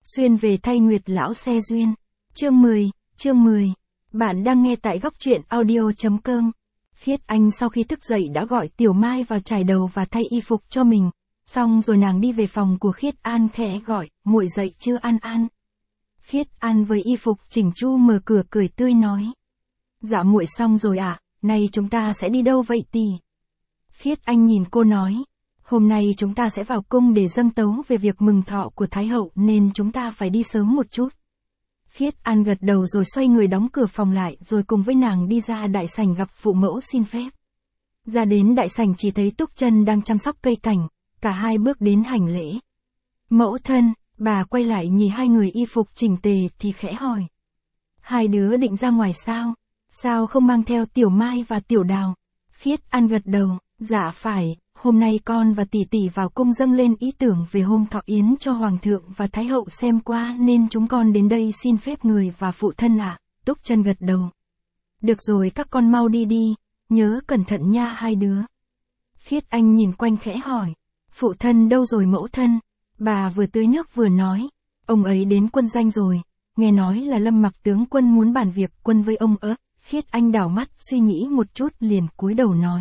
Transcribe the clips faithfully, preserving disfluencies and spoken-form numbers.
Xuyên về thay Nguyệt lão xe duyên. Chương mười, chương mười. Bạn đang nghe tại góc truyện audio.com. Khiết Anh sau khi thức dậy đã gọi Tiểu Mai vào chải đầu và thay y phục cho mình. Xong rồi nàng đi về phòng của Khiết An khẽ gọi, muội dậy chưa An An? Khiết An với y phục chỉnh chu mở cửa cười tươi nói. Dạ muội xong rồi ạ, à, nay chúng ta sẽ đi đâu vậy tỷ? Khiết Anh nhìn cô nói. Hôm nay chúng ta sẽ vào cung để dâng tấu về việc mừng thọ của Thái hậu nên chúng ta phải đi sớm một chút. Khiết An gật đầu rồi xoay người đóng cửa phòng lại rồi cùng với nàng đi ra đại sảnh gặp phụ mẫu xin phép. Ra đến đại sảnh chỉ thấy Túc Chân đang chăm sóc cây cảnh, cả hai bước đến hành lễ. Mẫu thân, bà quay lại nhìn hai người y phục chỉnh tề thì khẽ hỏi. Hai đứa định ra ngoài sao? Sao không mang theo Tiểu Mai và Tiểu Đào? Khiết An gật đầu, dạ phải. Hôm nay con và tỷ tỷ vào cung dâng lên ý tưởng về hôm thọ yến cho Hoàng thượng và Thái hậu xem qua nên chúng con đến đây xin phép người và phụ thân ạ. À. Túc Chân gật đầu. Được rồi các con mau đi đi, nhớ cẩn thận nha hai đứa. Khiết Anh nhìn quanh khẽ hỏi. Phụ thân đâu rồi mẫu thân? Bà vừa tưới nước vừa nói. Ông ấy đến quân doanh rồi, nghe nói là Lâm Mặc tướng quân muốn bàn việc quân với ông ớ. Khiết Anh đảo mắt suy nghĩ một chút liền cúi đầu nói.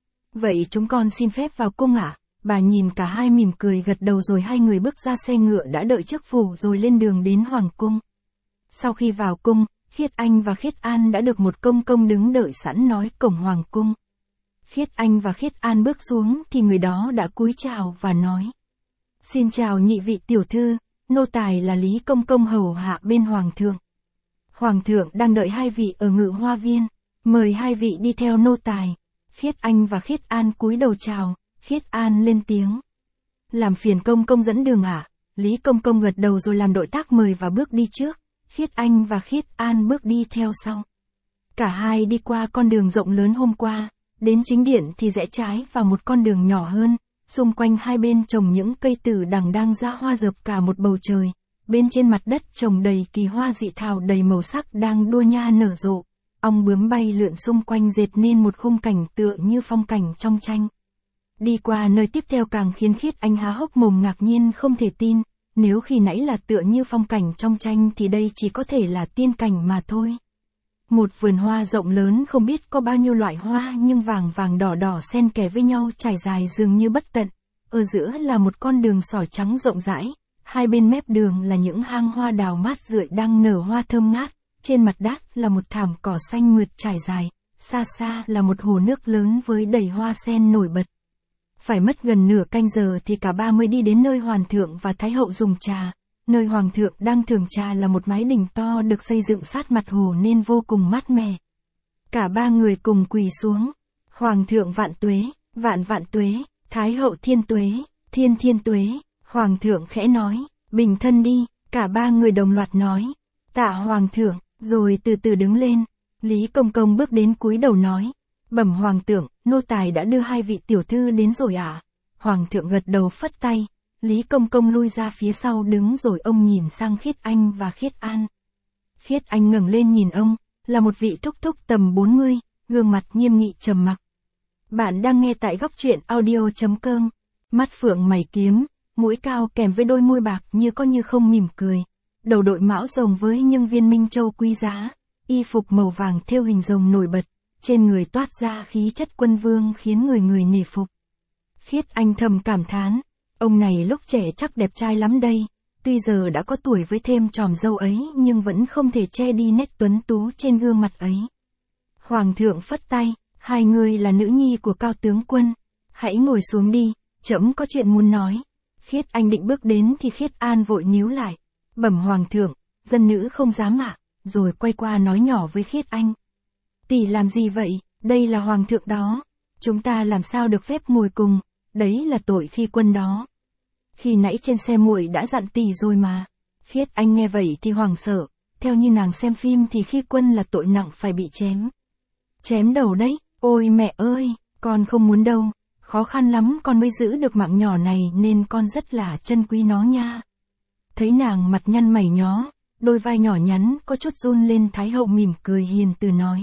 Vậy chúng con xin phép vào cung ạ? À? Bà nhìn cả hai mỉm cười gật đầu rồi hai người bước ra xe ngựa đã đợi trước phủ rồi lên đường đến Hoàng cung. Sau khi vào cung, Khiết Anh và Khiết An đã được một công công đứng đợi sẵn nói cổng Hoàng cung. Khiết Anh và Khiết An bước xuống thì người đó đã cúi chào và nói. Xin chào nhị vị tiểu thư, nô tài là Lý Công Công hầu hạ bên Hoàng thượng. Hoàng thượng đang đợi hai vị ở Ngự Hoa Viên, mời hai vị đi theo nô tài. Khiết Anh và Khiết An cúi đầu chào, Khiết An lên tiếng. Làm phiền công công dẫn đường à? Lý Công Công gật đầu rồi làm động tác mời và bước đi trước, Khiết Anh và Khiết An bước đi theo sau. Cả hai đi qua con đường rộng lớn hôm qua, đến chính điện thì rẽ trái vào một con đường nhỏ hơn, xung quanh hai bên trồng những cây tử đằng đang ra hoa rợp cả một bầu trời, bên trên mặt đất trồng đầy kỳ hoa dị thảo đầy màu sắc đang đua nha nở rộ. Ong bướm bay lượn xung quanh dệt nên một khung cảnh tựa như phong cảnh trong tranh. Đi qua nơi tiếp theo càng khiến Khiết Anh há hốc mồm ngạc nhiên không thể tin, nếu khi nãy là tựa như phong cảnh trong tranh thì đây chỉ có thể là tiên cảnh mà thôi. Một vườn hoa rộng lớn không biết có bao nhiêu loại hoa nhưng vàng vàng đỏ đỏ xen kẽ với nhau trải dài dường như bất tận, ở giữa là một con đường sỏi trắng rộng rãi, hai bên mép đường là những hang hoa đào mát rượi đang nở hoa thơm ngát. Trên mặt đất là một thảm cỏ xanh mượt trải dài, xa xa là một hồ nước lớn với đầy hoa sen nổi bật. Phải mất gần nửa canh giờ thì cả ba mới đi đến nơi Hoàng thượng và Thái hậu dùng trà. Nơi Hoàng thượng đang thưởng trà là một mái đình to được xây dựng sát mặt hồ nên vô cùng mát mẻ. Cả ba người cùng quỳ xuống. Hoàng thượng vạn tuế, vạn vạn tuế, Thái hậu thiên tuế, thiên thiên tuế. Hoàng thượng khẽ nói, bình thân đi, cả ba người đồng loạt nói, tạ Hoàng thượng. Rồi từ từ đứng lên, Lý Công Công bước đến cúi đầu nói, bẩm Hoàng thượng, nô tài đã đưa hai vị tiểu thư đến rồi ạ. À? Hoàng thượng gật đầu phất tay, Lý Công Công lui ra phía sau đứng rồi ông nhìn sang Khiết Anh và Khiết An. Khiết Anh ngẩng lên nhìn ông, là một vị thúc thúc tầm bốn mươi, gương mặt nghiêm nghị trầm mặc. Bạn đang nghe tại góc truyện audio.com, mắt phượng mày kiếm, mũi cao kèm với đôi môi bạc như có như không mỉm cười. Đầu đội mão rồng với những viên minh châu quý giá, y phục màu vàng thêu hình rồng nổi bật, trên người toát ra khí chất quân vương khiến người người nể phục. Khiết Anh thầm cảm thán, ông này lúc trẻ chắc đẹp trai lắm đây, tuy giờ đã có tuổi với thêm tròm râu ấy nhưng vẫn không thể che đi nét tuấn tú trên gương mặt ấy. Hoàng thượng phất tay, hai người là nữ nhi của Cao tướng quân, hãy ngồi xuống đi, trẫm có chuyện muốn nói. Khiết Anh định bước đến thì Khiết An vội níu lại. Bẩm Hoàng thượng, dân nữ không dám ạ, à, rồi quay qua nói nhỏ với Khiết Anh. Tỷ làm gì vậy, đây là Hoàng thượng đó, chúng ta làm sao được phép ngồi cùng, đấy là tội khi quân đó. Khi nãy trên xe muội đã dặn tỷ rồi mà. Khiết Anh nghe vậy thì hoảng sợ, theo như nàng xem phim thì khi quân là tội nặng phải bị chém. Chém đầu đấy, ôi mẹ ơi, con không muốn đâu, khó khăn lắm con mới giữ được mạng nhỏ này nên con rất là trân quý nó nha. Thấy nàng mặt nhăn mày nhó, đôi vai nhỏ nhắn có chút run lên Thái hậu mỉm cười hiền từ nói.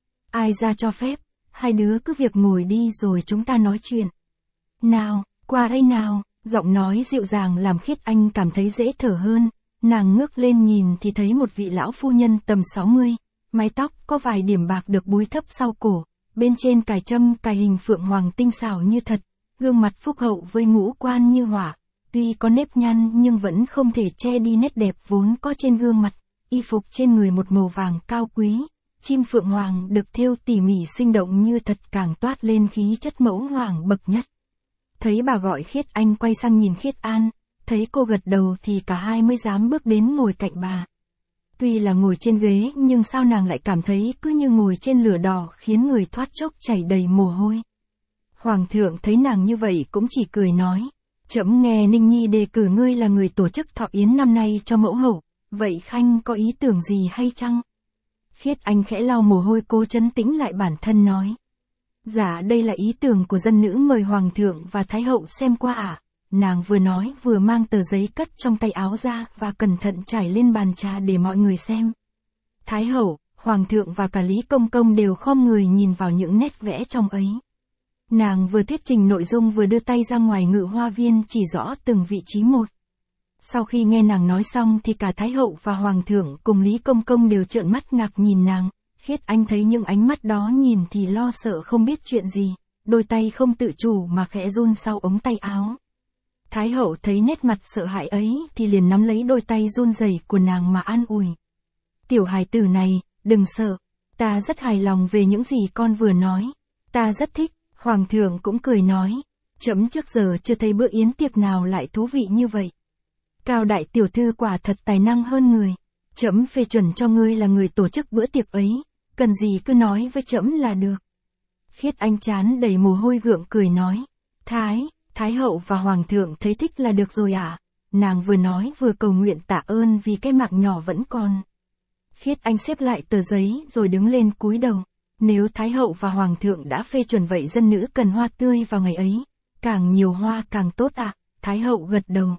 Ai ra cho phép, hai đứa cứ việc ngồi đi rồi chúng ta nói chuyện. Nào, qua đây nào, giọng nói dịu dàng làm Khiết Anh cảm thấy dễ thở hơn, Nàng ngước lên nhìn thì thấy một vị lão phu nhân tầm sáu mươi, mái tóc có vài điểm bạc được búi thấp sau cổ, bên trên cài trâm cài hình phượng hoàng tinh xảo như thật, gương mặt phúc hậu với ngũ quan như hỏa, tuy có nếp nhăn nhưng vẫn không thể che đi nét đẹp vốn có trên gương mặt, y phục trên người một màu vàng cao quý, chim phượng hoàng được thêu tỉ mỉ sinh động như thật càng toát lên khí chất mẫu hoàng bậc nhất. Thấy bà gọi Khiết Anh quay sang nhìn Khiết An, thấy cô gật đầu thì cả hai mới dám bước đến ngồi cạnh bà. Tuy là ngồi trên ghế nhưng sao nàng lại cảm thấy cứ như ngồi trên lửa đỏ khiến người thoát chốc chảy đầy mồ hôi. Hoàng thượng thấy nàng như vậy cũng chỉ cười nói, trẫm nghe Ninh Nhi đề cử ngươi là người tổ chức thọ yến năm nay cho mẫu hậu, vậy Khanh có ý tưởng gì hay chăng? Khiết Anh khẽ lau mồ hôi cố trấn tĩnh lại bản thân nói. Dạ đây là ý tưởng của dân nữ mời Hoàng thượng và Thái hậu xem qua ạ. À. Nàng vừa nói vừa mang tờ giấy cất trong tay áo ra và cẩn thận trải lên bàn trà để mọi người xem. Thái hậu, Hoàng thượng và cả Lý Công Công đều khom người nhìn vào những nét vẽ trong ấy. Nàng vừa thuyết trình nội dung vừa đưa tay ra ngoài ngự hoa viên chỉ rõ từng vị trí một. Sau khi nghe nàng nói xong thì cả Thái hậu và Hoàng thượng cùng Lý Công Công đều trợn mắt ngạc nhìn nàng. Khiết Anh thấy những ánh mắt đó nhìn thì lo sợ không biết chuyện gì, đôi tay không tự chủ mà khẽ run sau ống tay áo. Thái hậu thấy nét mặt sợ hãi ấy thì liền nắm lấy đôi tay run rẩy của nàng mà an ủi. Tiểu hài tử này, đừng sợ, ta rất hài lòng về những gì con vừa nói, ta rất thích. Hoàng thượng cũng cười nói, trẫm trước giờ chưa thấy bữa yến tiệc nào lại thú vị như vậy. Cao đại tiểu thư quả thật tài năng hơn người, trẫm phê chuẩn cho ngươi là người tổ chức bữa tiệc ấy, cần gì cứ nói với trẫm là được. Khiết Anh chán đầy mồ hôi gượng cười nói, Thái, Thái hậu và Hoàng thượng thấy thích là được rồi ạ. À? Nàng vừa nói vừa cầu nguyện tạ ơn vì cái mạng nhỏ vẫn còn. Khiết Anh xếp lại tờ giấy rồi đứng lên cúi đầu. Nếu Thái hậu và Hoàng thượng đã phê chuẩn vậy dân nữ cần hoa tươi vào ngày ấy. Càng nhiều hoa càng tốt ạ. À? Thái hậu gật đầu.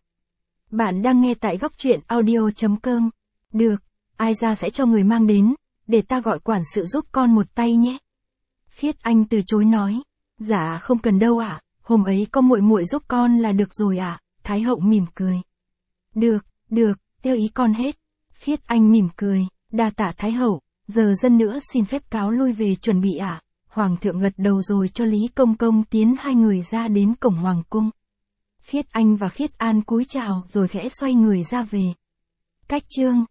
Bạn đang nghe tại góc truyện audio chấm com. Được, ai ra sẽ cho người mang đến, để ta gọi quản sự giúp con một tay nhé. Khiết Anh từ chối nói, dạ không cần đâu ạ, à, hôm ấy có muội muội giúp con là được rồi ạ. À? Thái hậu mỉm cười. Được, được, theo ý con hết. Khiết Anh mỉm cười, đa tạ Thái hậu, giờ dân nữa xin phép cáo lui về chuẩn bị ạ. À? Hoàng thượng gật đầu rồi cho Lý Công Công tiến hai người ra đến cổng Hoàng cung. Khiết Anh và Khiết An cúi chào rồi khẽ xoay người ra về. Cách chương